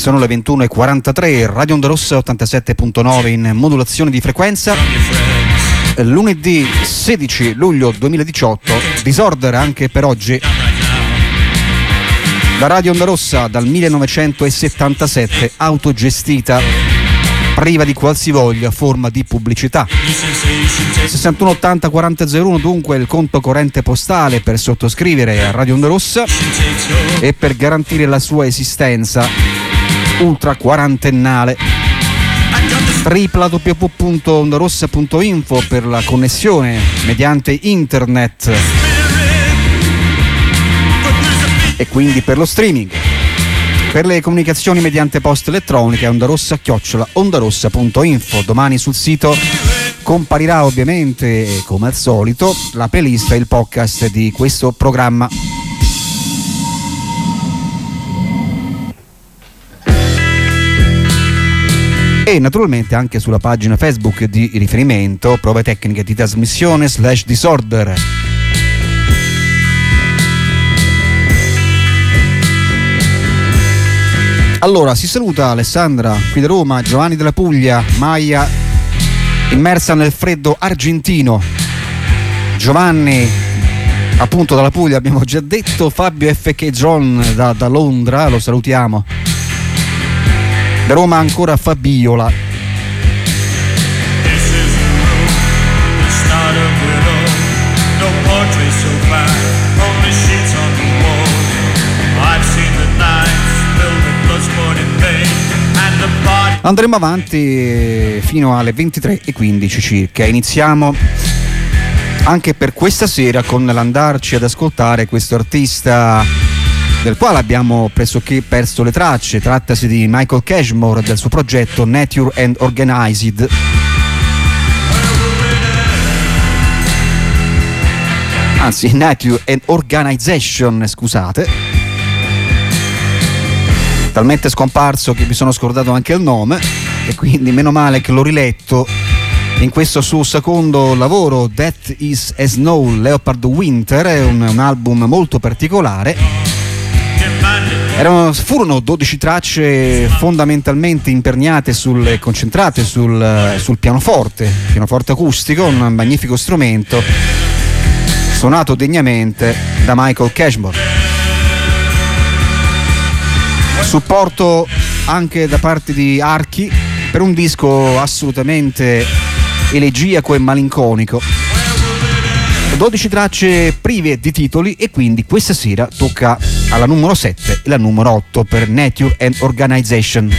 Sono le 21:43, Radio Onda Rossa 87.9 in modulazione di frequenza. Lunedì 16 luglio 2018, Disorder anche per oggi. La Radio Onda Rossa dal 1977, autogestita, priva di qualsivoglia forma di pubblicità. 61 80 40 01 dunque il conto corrente postale per sottoscrivere a Radio Onda Rossa e per garantire la sua esistenza ultra quarantennale. www.ondarossa.info per la connessione mediante internet e quindi per lo streaming. Per le comunicazioni mediante posta elettronica ondarossa@ondarossa.info. Domani sul sito comparirà ovviamente, come al solito, la playlist e il podcast di questo programma. E naturalmente anche sulla pagina Facebook di riferimento, Prove tecniche di trasmissione /Disorder. Allora, si saluta Alessandra qui da Roma, Giovanni della Puglia, Maia immersa nel freddo argentino, Giovanni appunto dalla Puglia abbiamo già detto, Fabio FK John da Londra, lo salutiamo. Da Roma ancora Fabiola. Andremo avanti fino alle 23:15 circa. Iniziamo anche per questa sera con l'andarci ad ascoltare questo artista del quale abbiamo pressoché perso le tracce. Trattasi di Michael Cashmore, del suo progetto Nature and Organized. Anzi, Nature and Organization, scusate. Talmente scomparso che mi sono scordato anche il nome e quindi meno male che l'ho riletto in questo suo secondo lavoro, Death is a Snow Leopard Winter. È un album molto particolare. Furono 12 tracce fondamentalmente imperniate concentrate sul pianoforte acustico, un magnifico strumento suonato degnamente da Michael Cashmore. Supporto anche da parte di Archi per un disco assolutamente elegiaco e malinconico. 12 tracce prive di titoli e quindi questa sera tocca alla numero 7 e la numero 8 per Nature and Organization.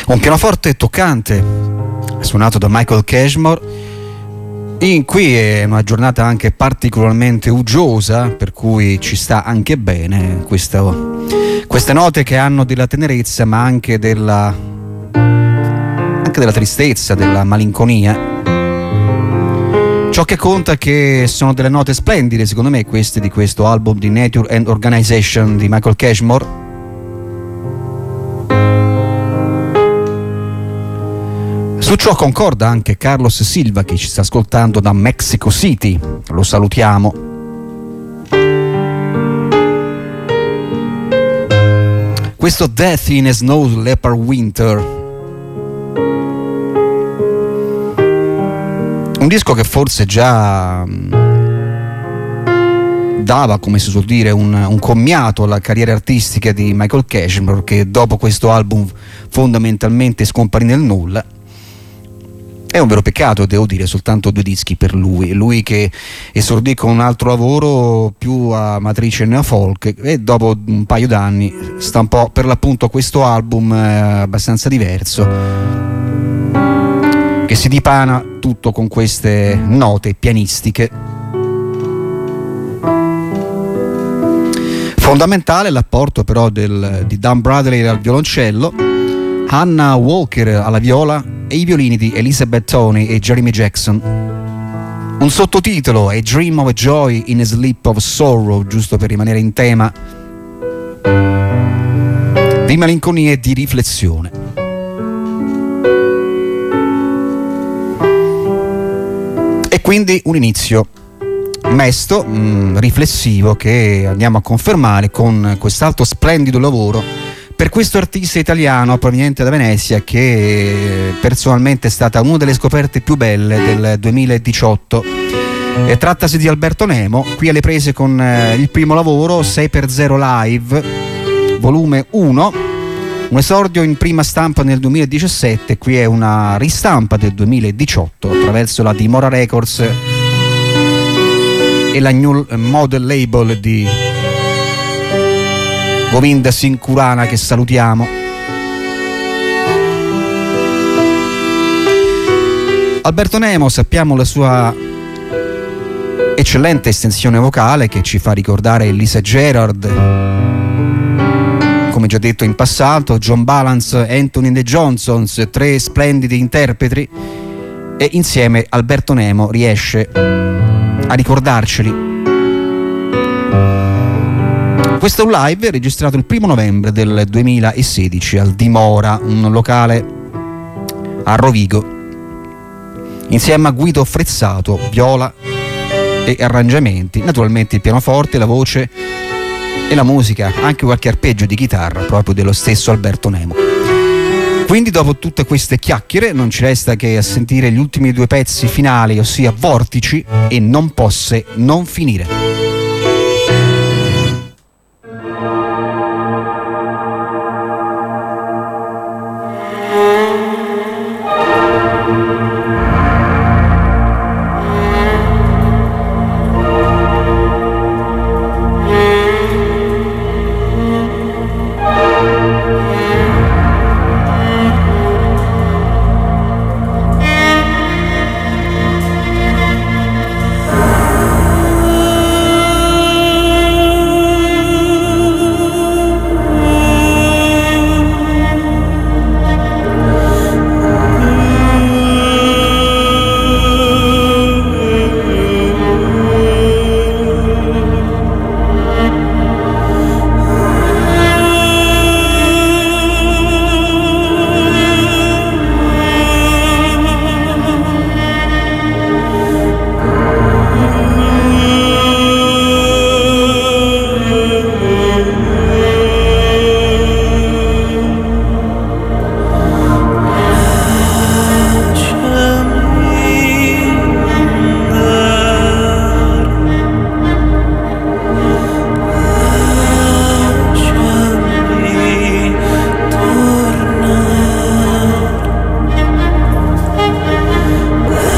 Un pianoforte toccante suonato da Michael Cashmore. Qui è una giornata anche particolarmente uggiosa, per cui ci sta anche bene queste note che hanno della tenerezza, ma anche della tristezza, della malinconia. Ciò che conta è che sono delle note splendide, secondo me, queste di questo album di Nature and Organization di Michael Cashmore. Su ciò concorda anche Carlos Silva, che ci sta ascoltando da Mexico City. Lo salutiamo. Questo Death in a Snow Leopard Winter, un disco che forse già dava, come si suol dire, un commiato alla carriera artistica di Michael Cashmore, che dopo questo album fondamentalmente scomparì nel nulla. È un vero peccato, devo dire, soltanto 2 dischi per lui che esordì con un altro lavoro più a matrice neofolk e dopo un paio d'anni stampò per l'appunto questo album abbastanza diverso, che si dipana tutto con queste note pianistiche. Fondamentale l'apporto però di Dan Bradley al violoncello, Hannah Walker alla viola e i violini di Elizabeth Toney e Jeremy Jackson. Un sottotitolo, A Dream of Joy in a Sleep of Sorrow, giusto per rimanere in tema di malinconia e di riflessione. E quindi un inizio mesto, riflessivo, che andiamo a confermare con quest'altro splendido lavoro per questo artista italiano proveniente da Venezia, che personalmente è stata una delle scoperte più belle del 2018. Trattasi di Alberto Nemo, qui alle prese con il primo lavoro 6x0 Live volume 1, un esordio in prima stampa nel 2017. Qui è una ristampa del 2018 attraverso la Dimora Records e la New Model Label di Govinda Sincurana, che salutiamo. Alberto Nemo, sappiamo la sua eccellente estensione vocale che ci fa ricordare Lisa Gerrard, come già detto in passato, John Balance, Anthony and the Johnsons, 3 splendidi interpreti, e insieme Alberto Nemo riesce a ricordarceli. Questo è un live registrato il 1 novembre del 2016 al Dimora, un locale a Rovigo, insieme a Guido Frezzato, viola e arrangiamenti, naturalmente il pianoforte, la voce e la musica, anche qualche arpeggio di chitarra proprio dello stesso Alberto Nemo. Quindi dopo tutte queste chiacchiere non ci resta che a sentire gli ultimi 2 pezzi finali, ossia Vortici e Non posse non finire.